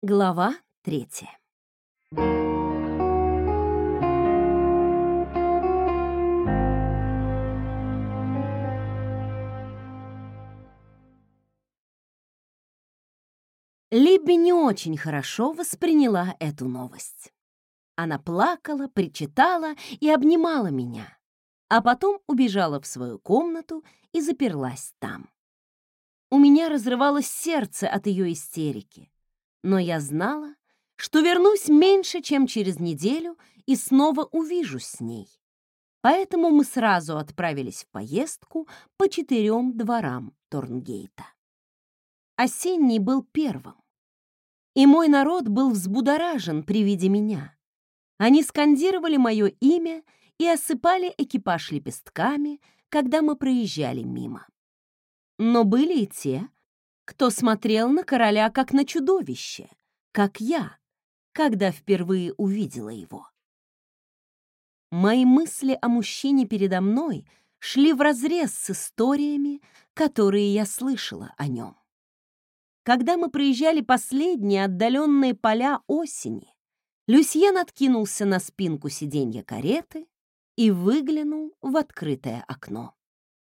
Глава 3. Либби не очень хорошо восприняла эту новость. Она плакала, причитала и обнимала меня, а потом убежала в свою комнату и заперлась там. У меня разрывалось сердце от ее истерики, но я знала, что вернусь меньше, чем через неделю и снова увижусь с ней. Поэтому мы сразу отправились в поездку по 4 дворам Торнгейта. Осенний был первым, и мой народ был взбудоражен при виде меня. Они скандировали мое имя и осыпали экипаж лепестками, когда мы проезжали мимо. Но были и те, кто смотрел на короля как на чудовище, как я, когда впервые увидела его. Мои мысли о мужчине передо мной шли вразрез с историями, которые я слышала о нем. Когда мы проезжали последние отдаленные поля осени, Люсьен откинулся на спинку сиденья кареты и выглянул в открытое окно.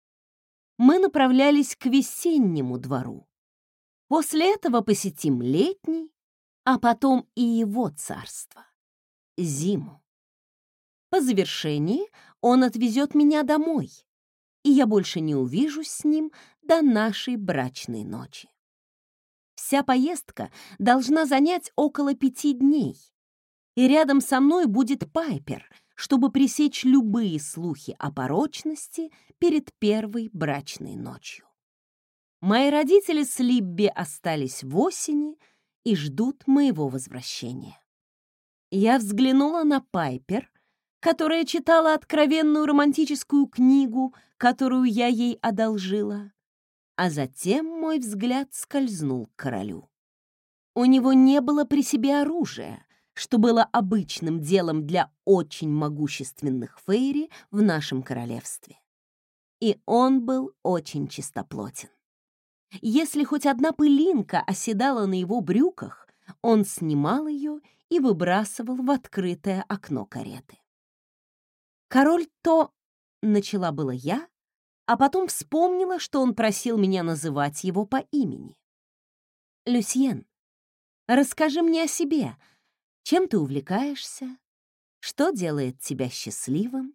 Мы направлялись к весеннему двору. После этого посетим летний, а потом и его царство — зиму. По завершении он отвезет меня домой, и я больше не увижусь с ним до нашей брачной ночи. Вся поездка должна занять около 5 дней, и рядом со мной будет Пайпер, чтобы пресечь любые слухи о порочности перед первой брачной ночью. Мои родители с Либби остались в осени и ждут моего возвращения. Я взглянула на Пайпер, которая читала откровенную романтическую книгу, которую я ей одолжила, а затем мой взгляд скользнул к королю. У него не было при себе оружия, что было обычным делом для очень могущественных фейри в нашем королевстве. И он был очень чистоплотен. Если хоть одна пылинка оседала на его брюках, он снимал ее и выбрасывал в открытое окно кареты. «Король то...» — начала было я, а потом вспомнила, что он просил меня называть его по имени. «Люсьен, расскажи мне о себе. Чем ты увлекаешься? Что делает тебя счастливым?»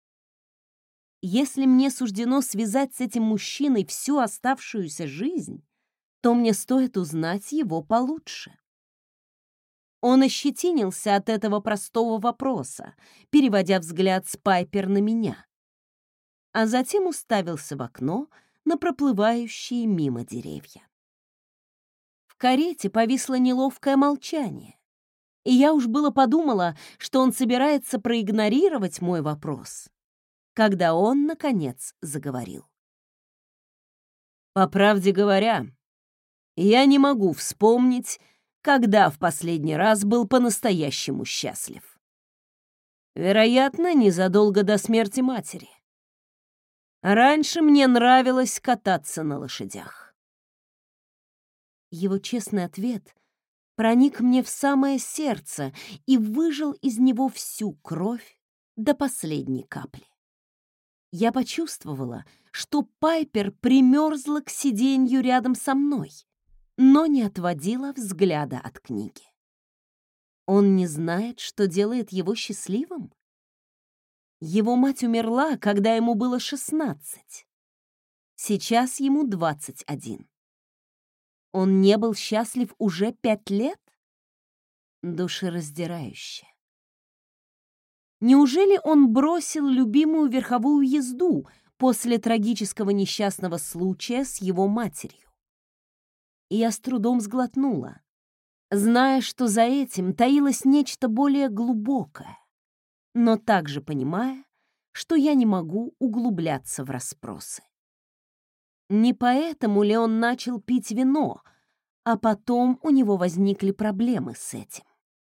Если мне суждено связать с этим мужчиной всю оставшуюся жизнь, то мне стоит узнать его получше. Он ощетинился от этого простого вопроса, переводя взгляд с Пайпер на меня, а затем уставился в окно на проплывающие мимо деревья. В карете повисло неловкое молчание, и я уж было подумала, что он собирается проигнорировать мой вопрос, когда он, наконец, заговорил. «По правде говоря, я не могу вспомнить, когда в последний раз был по-настоящему счастлив. Вероятно, незадолго до смерти матери. Раньше мне нравилось кататься на лошадях». Его честный ответ проник мне в самое сердце и выжал из него всю кровь до последней капли. Я почувствовала, что Пайпер примерзла к сиденью рядом со мной, но не отводила взгляда от книги. Он не знает, что делает его счастливым? Его мать умерла, когда ему было 16. Сейчас ему 21. Он не был счастлив уже 5 лет? Душераздирающе. Неужели он бросил любимую верховую езду после трагического несчастного случая с его матерью? И я с трудом сглотнула, зная, что за этим таилось нечто более глубокое, но также понимая, что я не могу углубляться в расспросы. Не поэтому ли он начал пить вино, а потом у него возникли проблемы с этим?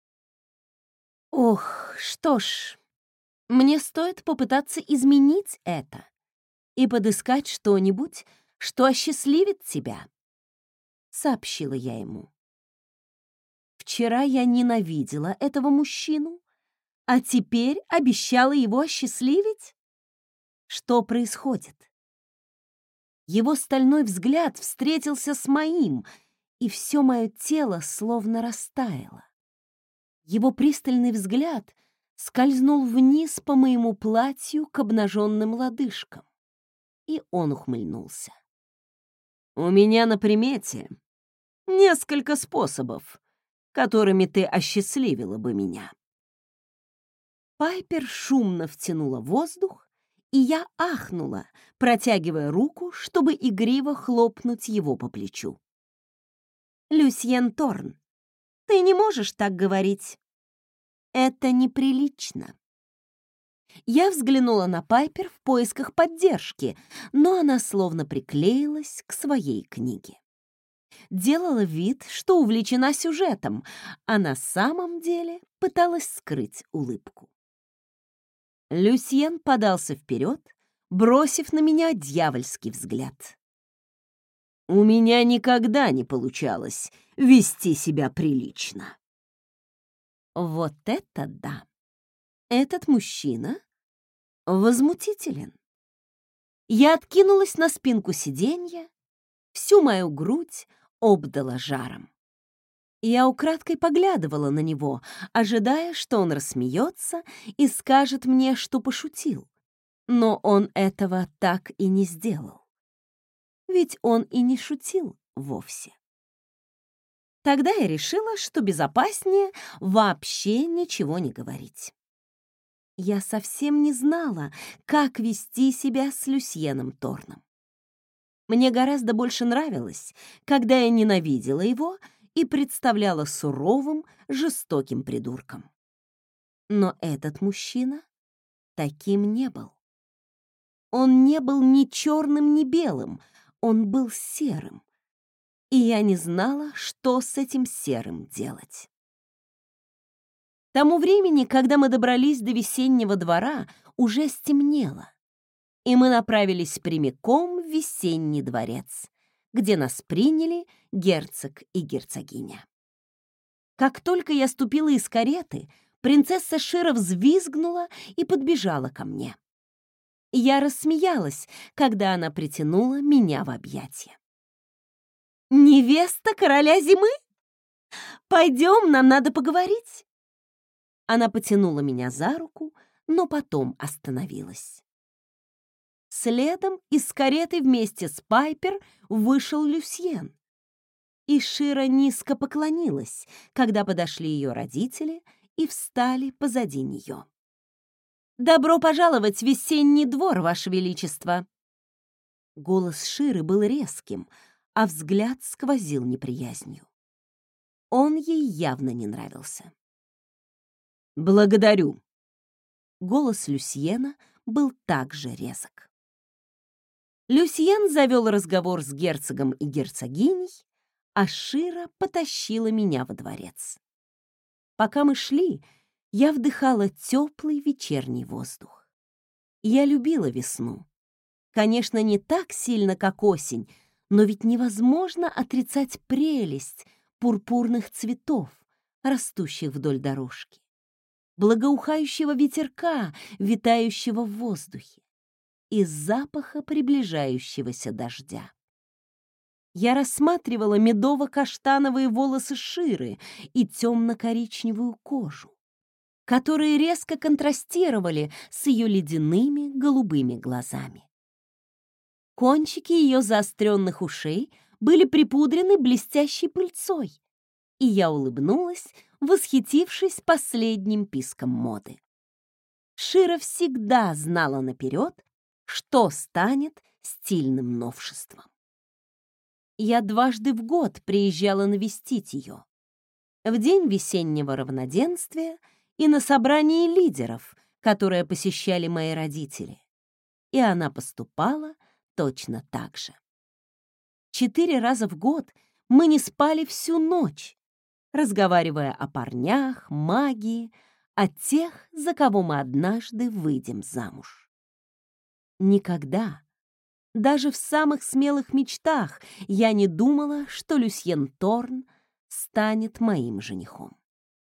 Ох, что ж, мне стоит попытаться изменить это и подыскать что-нибудь, что осчастливит тебя, — сообщила я ему. В Вчера я ненавидела этого мужчину, а теперь обещала его осчастливить? Что происходит? Его стальной взгляд встретился с моим, и все мое тело словно растаяло. Его пристальный взгляд скользнул вниз по моему платью к обнаженным лодыжкам, и он ухмыльнулся. «У меня на примете несколько способов, которыми ты осчастливила бы меня». Пайпер шумно втянула воздух, и я ахнула, протягивая руку, чтобы игриво хлопнуть его по плечу. «Люсьен Торн, ты не можешь так говорить. Это неприлично». Я взглянула на Пайпер в поисках поддержки, но она словно приклеилась к своей книге. Делала вид, что увлечена сюжетом, а на самом деле пыталась скрыть улыбку. Люсьен подался вперед, бросив на меня дьявольский взгляд. «У меня никогда не получалось вести себя прилично». Вот это да! Этот мужчина возмутителен. Я откинулась на спинку сиденья, всю мою грудь обдала жаром. Я украдкой поглядывала на него, ожидая, что он рассмеется и скажет мне, что пошутил. Но он этого так и не сделал. Ведь он и не шутил вовсе. Тогда я решила, что безопаснее вообще ничего не говорить. Я совсем не знала, как вести себя с Люсьеном Торном. Мне гораздо больше нравилось, когда я ненавидела его и представляла суровым, жестоким придурком. Но этот мужчина таким не был. Он не был ни черным, ни белым, он был серым. И я не знала, что с этим серым делать. К тому времени, когда мы добрались до весеннего двора, уже стемнело, и мы направились прямиком в весенний дворец, где нас приняли герцог и герцогиня. Как только я ступила из кареты, принцесса Шира взвизгнула и подбежала ко мне. Я рассмеялась, когда она притянула меня в объятия. «Невеста короля зимы? Пойдем, нам надо поговорить». Она потянула меня за руку, но потом остановилась. Следом из кареты вместе с Пайпер вышел Люсьен. И Шира низко поклонилась, когда подошли ее родители и встали позади нее. «Добро пожаловать в весенний двор, Ваше Величество!» Голос Ширы был резким, а взгляд сквозил неприязнью. Он ей явно не нравился. «Благодарю!» Голос Люсьена был также резок. Люсьен завел разговор с герцогом и герцогиней, а Шира потащила меня во дворец. Пока мы шли, я вдыхала теплый вечерний воздух. Я любила весну. Конечно, не так сильно, как осень, но ведь невозможно отрицать прелесть пурпурных цветов, растущих вдоль дорожки, благоухающего ветерка, витающего в воздухе, и запаха приближающегося дождя. Я рассматривала медово-каштановые волосы Ширы и темно-коричневую кожу, которые резко контрастировали с ее ледяными голубыми глазами. Кончики ее заостренных ушей были припудрены блестящей пыльцой, и я улыбнулась, восхитившись последним писком моды. Шира всегда знала наперед, что станет стильным новшеством. Я дважды в год приезжала навестить ее. В день весеннего равноденствия и на собрании лидеров, которое посещали мои родители. И она поступала точно так же. 4 раза в год мы не спали всю ночь, разговаривая о парнях, магии, о тех, за кого мы однажды выйдем замуж. Никогда, даже в самых смелых мечтах, я не думала, что Люсьен Торн станет моим женихом.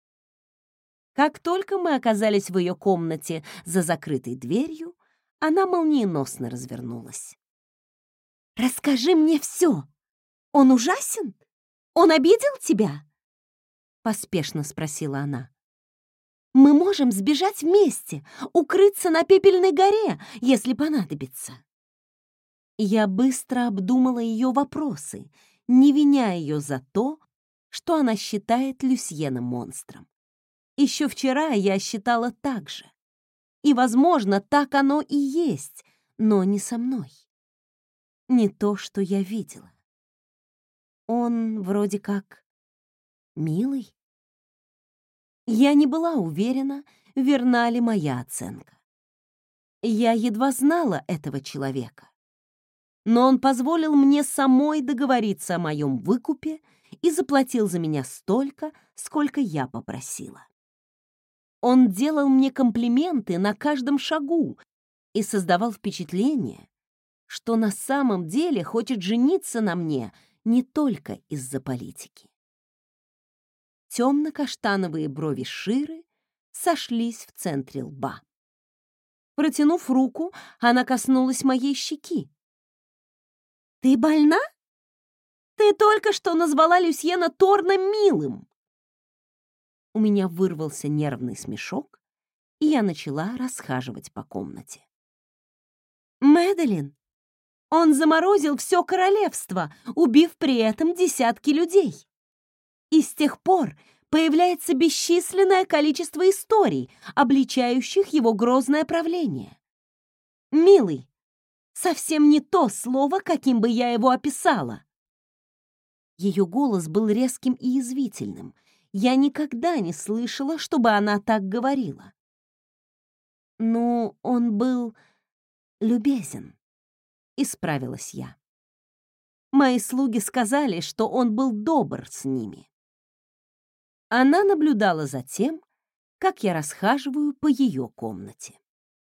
Как только мы оказались в ее комнате за закрытой дверью, она молниеносно развернулась. «Расскажи мне все. Он ужасен? Он обидел тебя?» Поспешно спросила она. «Мы можем сбежать вместе, укрыться на Пепельной горе, если понадобится». Я быстро обдумала ее вопросы, не виня ее за то, что она считает Люсьена монстром. Еще вчера я считала так же. И, возможно, так оно и есть, но не со мной. Не то, что я видела. Он вроде как милый. Я не была уверена, верна ли моя оценка. Я едва знала этого человека. Но он позволил мне самой договориться о моем выкупе и заплатил за меня столько, сколько я попросила. Он делал мне комплименты на каждом шагу и создавал впечатление, что на самом деле хочет жениться на мне не только из-за политики. Темно-каштановые брови Ширы сошлись в центре лба. Протянув руку, она коснулась моей щеки. «Ты больна? Ты только что назвала Люсьена Торна милым!» У меня вырвался нервный смешок, и я начала расхаживать по комнате. «Мэдалин, он заморозил все королевство, убив при этом десятки людей. И с тех пор появляется бесчисленное количество историй, обличающих его грозное правление. Милый, совсем не то слово, каким бы я его описала». Ее голос был резким и язвительным. Я никогда не слышала, чтобы она так говорила. «Ну, он был любезен», — исправилась я. Мои слуги сказали, что он был добр с ними. Она наблюдала за тем, как я расхаживаю по ее комнате.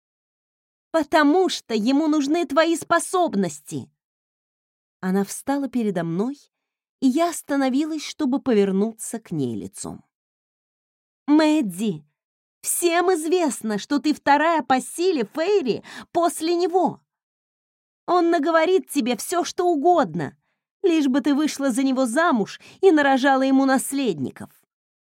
«Потому что ему нужны твои способности!» Она встала передо мной, и я остановилась, чтобы повернуться к ней лицом. «Мэдди, всем известно, что ты вторая по силе Фейри после него. Он наговорит тебе все, что угодно, лишь бы ты вышла за него замуж и нарожала ему наследников».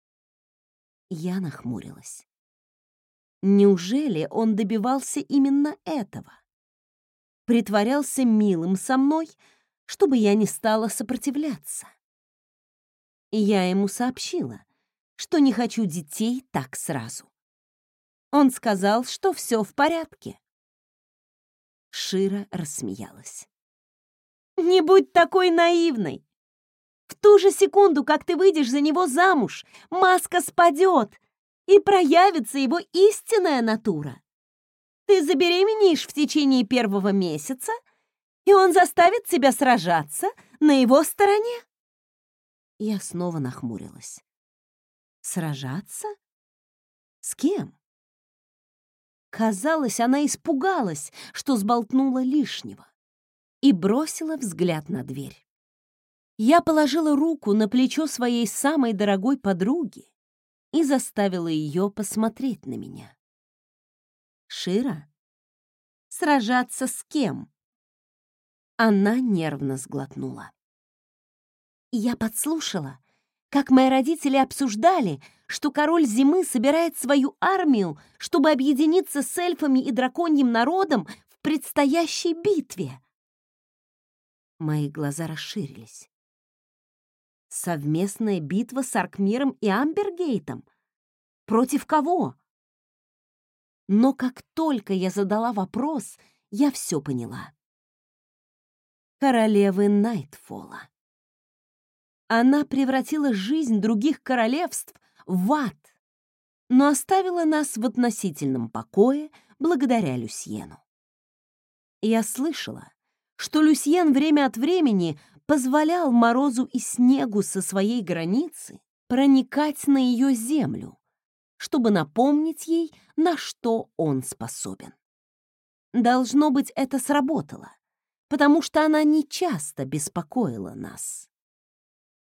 Я нахмурилась. Неужели он добивался именно этого? Притворялся милым со мной, чтобы я не стала сопротивляться. И я ему сообщила, что не хочу детей так сразу. Он сказал, что все в порядке. Шира рассмеялась. «Не будь такой наивной! В ту же секунду, как ты выйдешь за него замуж, маска спадет, и проявится его истинная натура. Ты забеременеешь в течение первого месяца, и он заставит тебя сражаться на его стороне». Я снова нахмурилась. Сражаться? С кем? Казалось, она испугалась, что сболтнула лишнего, и бросила взгляд на дверь. Я положила руку на плечо своей самой дорогой подруги и заставила ее посмотреть на меня. «Шира, сражаться с кем?» Она нервно сглотнула. Я подслушала, как мои родители обсуждали, что король зимы собирает свою армию, чтобы объединиться с эльфами и драконьим народом в предстоящей битве. Мои глаза расширились. Совместная битва с Аркмиром и Амбергейтом? Против кого? Но как только я задала вопрос, я все поняла. Королевы Найтфолла. Она превратила жизнь других королевств в ад, но оставила нас в относительном покое благодаря Люсьену. Я слышала, что Люсьен время от времени позволял морозу и снегу со своей границы проникать на ее землю, чтобы напомнить ей, на что он способен. Должно быть, это сработало, потому что она нечасто беспокоила нас.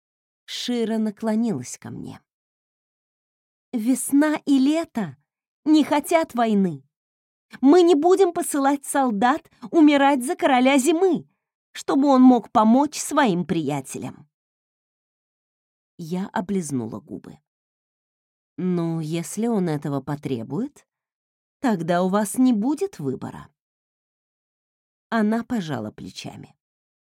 Шира наклонилась ко мне. «Весна и лето не хотят войны. Мы не будем посылать солдат умирать за короля зимы, чтобы он мог помочь своим приятелям». Я облизнула губы. «Ну, если он этого потребует, тогда у вас не будет выбора». Она пожала плечами.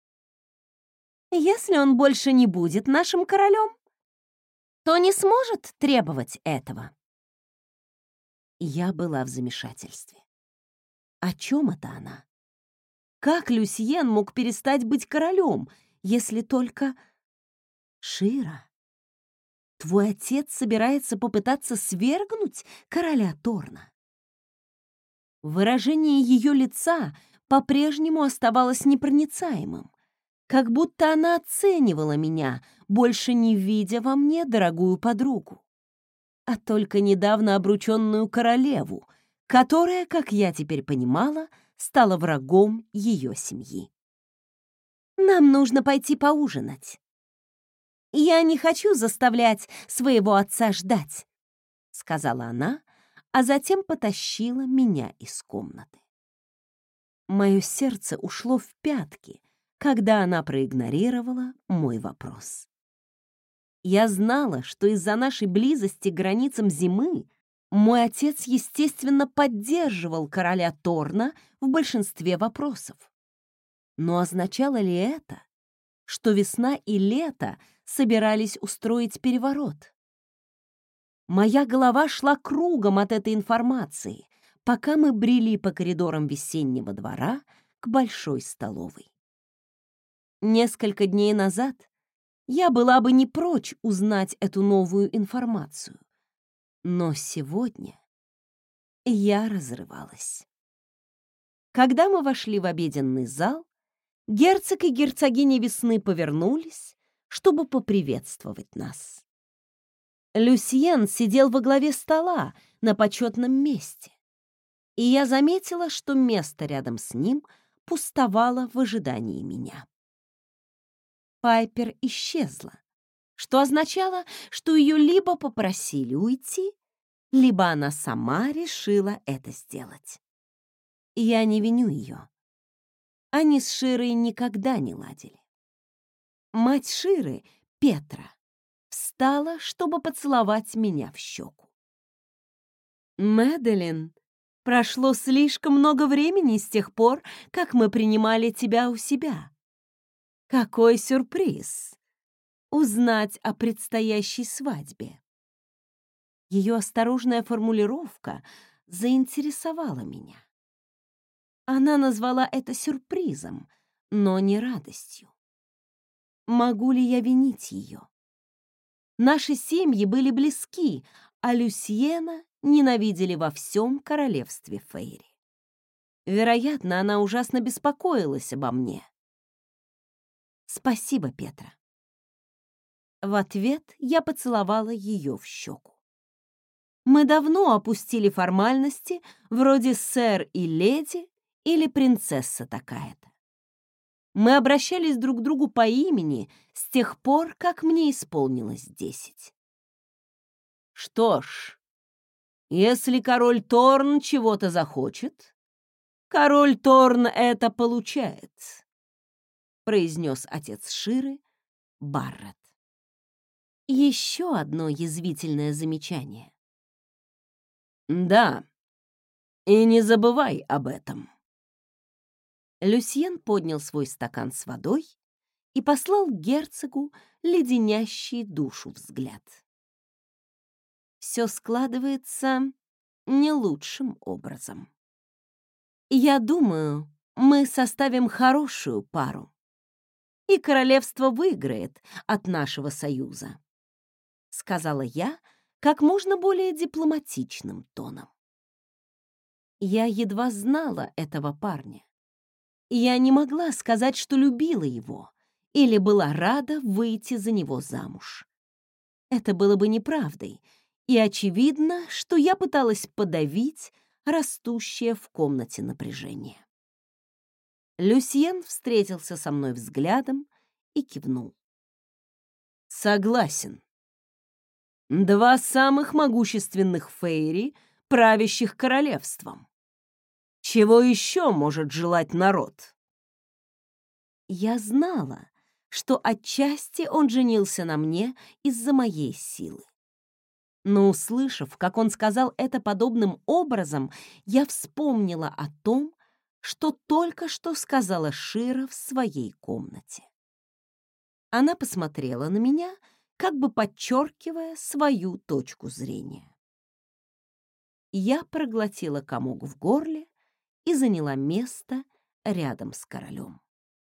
«Если он больше не будет нашим королем, то не сможет требовать этого». Я была в замешательстве. О чем это она? Как Люсьен мог перестать быть королем, если только... Шира, твой отец собирается попытаться свергнуть короля Торна? Выражение ее лица по-прежнему оставалось непроницаемым, как будто она оценивала меня, больше не видя во мне дорогую подругу, а только недавно обрученную королеву, которая, как я теперь понимала, стала врагом ее семьи. «Нам нужно пойти поужинать. Я не хочу заставлять своего отца ждать», — сказала она, а затем потащила меня из комнаты. Мое сердце ушло в пятки, когда она проигнорировала мой вопрос. Я знала, что из-за нашей близости к границам зимы мой отец, естественно, поддерживал короля Торна в большинстве вопросов. Но означало ли это, что весна и лето собирались устроить переворот? Моя голова шла кругом от этой информации, пока мы брели по коридорам весеннего двора к большой столовой. Несколько дней назад я была бы не прочь узнать эту новую информацию, но сегодня я разрывалась. Когда мы вошли в обеденный зал, герцог и герцогиня весны повернулись, чтобы поприветствовать нас. Люсьен сидел во главе стола на почетном месте, и я заметила, что место рядом с ним пустовало в ожидании меня. Пайпер исчезла, что означало, что ее либо попросили уйти, либо она сама решила это сделать. Я не виню ее. Они с Широй никогда не ладили. Мать Ширы, Петра, встала, чтобы поцеловать меня в щеку. «Мэдалин, прошло слишком много времени с тех пор, как мы принимали тебя у себя. Какой сюрприз! Узнать о предстоящей свадьбе». Ее осторожная формулировка заинтересовала меня. Она назвала это сюрпризом, но не радостью. Могу ли я винить ее? Наши семьи были близки, а Люсьена ненавидели во всем королевстве Фейри. Вероятно, она ужасно беспокоилась обо мне. «Спасибо, Петра». В ответ я поцеловала ее в щеку. Мы давно опустили формальности вроде «сэр» и «леди» или «принцесса такая-то». Мы обращались друг к другу по имени с тех пор, как мне исполнилось 10. Что ж, если король Торн чего-то захочет, король Торн это получает, произнес отец Ширы, Баррет. Еще одно язвительное замечание. Да, и не забывай об этом. Люсьен поднял свой стакан с водой и послал герцогу леденящий душу взгляд. Все складывается не лучшим образом. Я думаю, мы составим хорошую пару, и королевство выиграет от нашего союза, сказала я как можно более дипломатичным тоном. Я едва знала этого парня. Я не могла сказать, что любила его или была рада выйти за него замуж. Это было бы неправдой, и очевидно, что я пыталась подавить растущее в комнате напряжение. Люсьен встретился со мной взглядом и кивнул. Согласен. Два самых могущественных фейри, правящих королевством. Чего еще может желать народ? Я знала, что отчасти он женился на мне из-за моей силы. Но, услышав, как он сказал это подобным образом, я вспомнила о том, что только что сказала Шира в своей комнате. Она посмотрела на меня, как бы подчеркивая свою точку зрения. Я проглотила комок в горле и заняла место рядом с королем.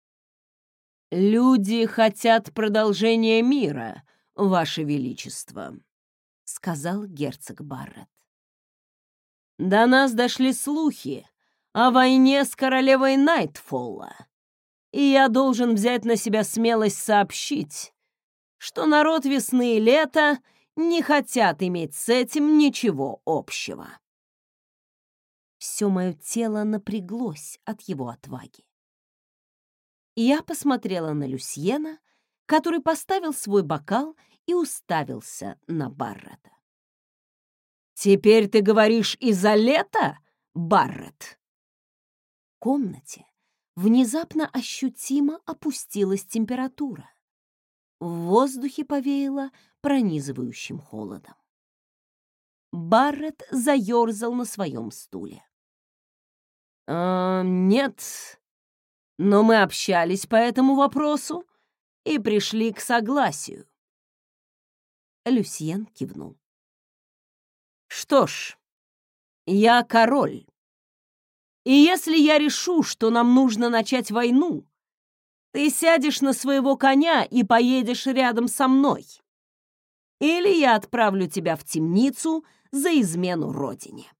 «Люди хотят продолжения мира, Ваше Величество», — сказал герцог Барретт. «До нас дошли слухи о войне с королевой Найтфолла, и я должен взять на себя смелость сообщить, что народ весны и лета не хотят иметь с этим ничего общего». Все мое тело напряглось от его отваги. Я посмотрела на Люсьена, который поставил свой бокал и уставился на Барретта. «Теперь ты говоришь из-за лета, Барретт?» В комнате внезапно ощутимо опустилась температура. В воздухе повеяло пронизывающим холодом. Барретт заерзал на своем стуле. «Нет, но мы общались по этому вопросу и пришли к согласию». Люсьен кивнул. «Что ж, я король. И если я решу, что нам нужно начать войну, ты сядешь на своего коня и поедешь рядом со мной. Или я отправлю тебя в темницу за измену родине».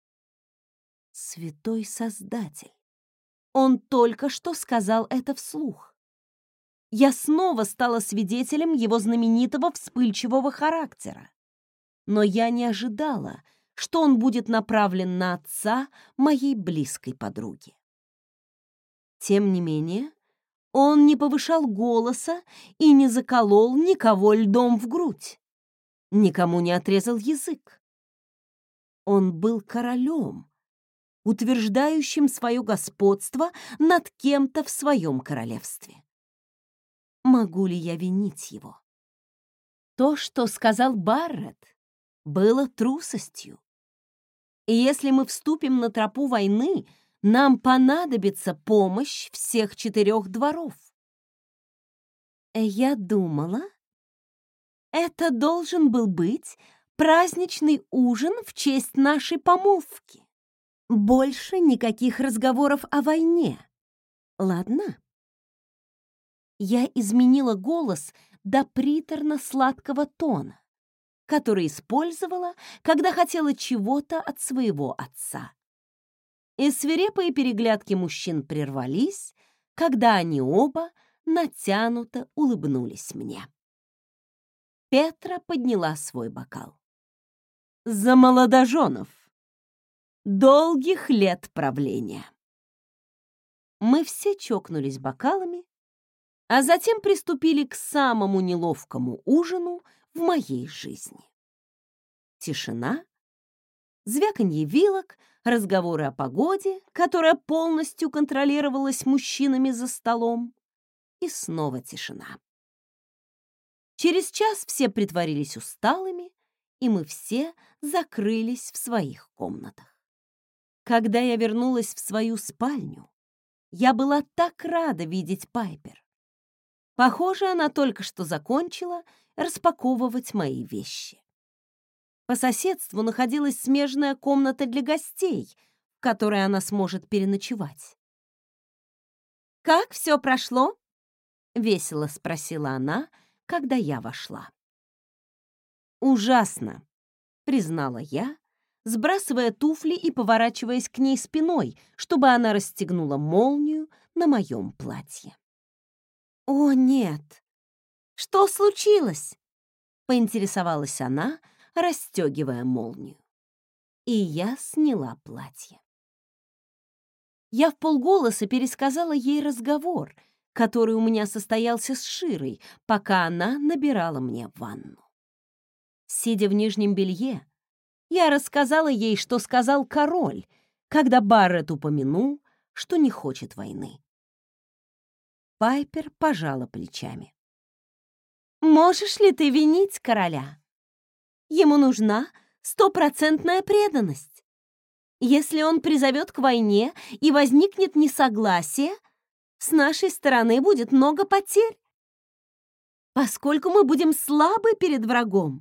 Святой Создатель! Он только что сказал это вслух. Я снова стала свидетелем его знаменитого вспыльчивого характера. Но я не ожидала, что он будет направлен на отца моей близкой подруги. Тем не менее, он не повышал голоса и не заколол никого льдом в грудь, никому не отрезал язык. Он был королем, утверждающим свое господство над кем-то в своем королевстве. Могу ли я винить его? То, что сказал Барретт, было трусостью. И если мы вступим на тропу войны, нам понадобится помощь всех 4 дворов. Я думала, это должен был быть праздничный ужин в честь нашей помолвки. Больше никаких разговоров о войне. Ладно? Я изменила голос до приторно-сладкого тона, который использовала, когда хотела чего-то от своего отца. И свирепые переглядки мужчин прервались, когда они оба натянуто улыбнулись мне. Петра подняла свой бокал. «За молодоженов! Долгих лет правления!» Мы все чокнулись бокалами, а затем приступили к самому неловкому ужину в моей жизни. Тишина, звяканье вилок, разговоры о погоде, которая полностью контролировалась мужчинами за столом, и снова тишина. Через час все притворились усталыми, и мы все закрылись в своих комнатах. Когда я вернулась в свою спальню, я была так рада видеть Пайпер. Похоже, она только что закончила распаковывать мои вещи. По соседству находилась смежная комната для гостей, в которой она сможет переночевать. «Как все прошло?» — весело спросила она, когда я вошла. «Ужасно», — признала я, сбрасывая туфли и поворачиваясь к ней спиной, чтобы она расстегнула молнию на моем платье. «О, нет! Что случилось?» — поинтересовалась она, расстегивая молнию. И я сняла платье. Я вполголоса пересказала ей разговор, который у меня состоялся с Широй, пока она набирала мне ванну. Сидя в нижнем белье, я рассказала ей, что сказал король, когда Баррет упомянул, что не хочет войны. Пайпер пожала плечами. «Можешь ли ты винить короля? Ему нужна 100% преданность. Если он призовет к войне и возникнет несогласие, с нашей стороны будет много потерь, поскольку мы будем слабы перед врагом».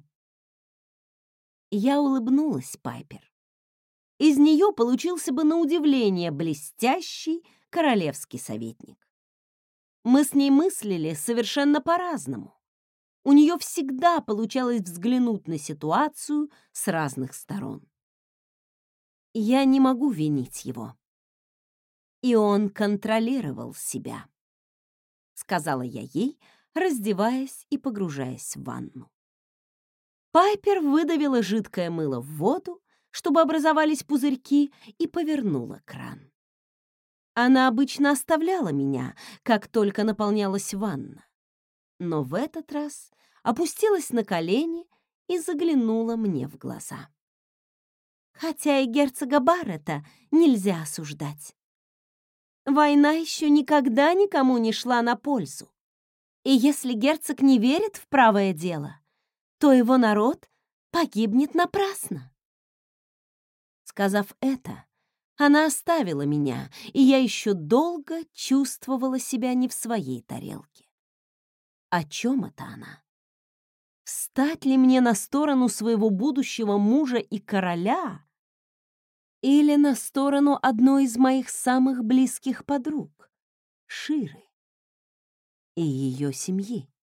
Я улыбнулась Пайпер. Из нее получился бы на удивление блестящий королевский советник. Мы с ней мыслили совершенно по-разному. У нее всегда получалось взглянуть на ситуацию с разных сторон. Я не могу винить его. И он контролировал себя, сказала я ей, раздеваясь и погружаясь в ванну. Пайпер выдавила жидкое мыло в воду, чтобы образовались пузырьки, и повернула кран. Она обычно оставляла меня, как только наполнялась ванна, но в этот раз опустилась на колени и заглянула мне в глаза. Хотя и герцога Баррета нельзя осуждать. Война еще никогда никому не шла на пользу. И если герцог не верит в правое дело, то его народ погибнет напрасно. Сказав это, она оставила меня, и я еще долго чувствовала себя не в своей тарелке. О чем это она? Встать ли мне на сторону своего будущего мужа и короля или на сторону одной из моих самых близких подруг, Ширы, и ее семьи?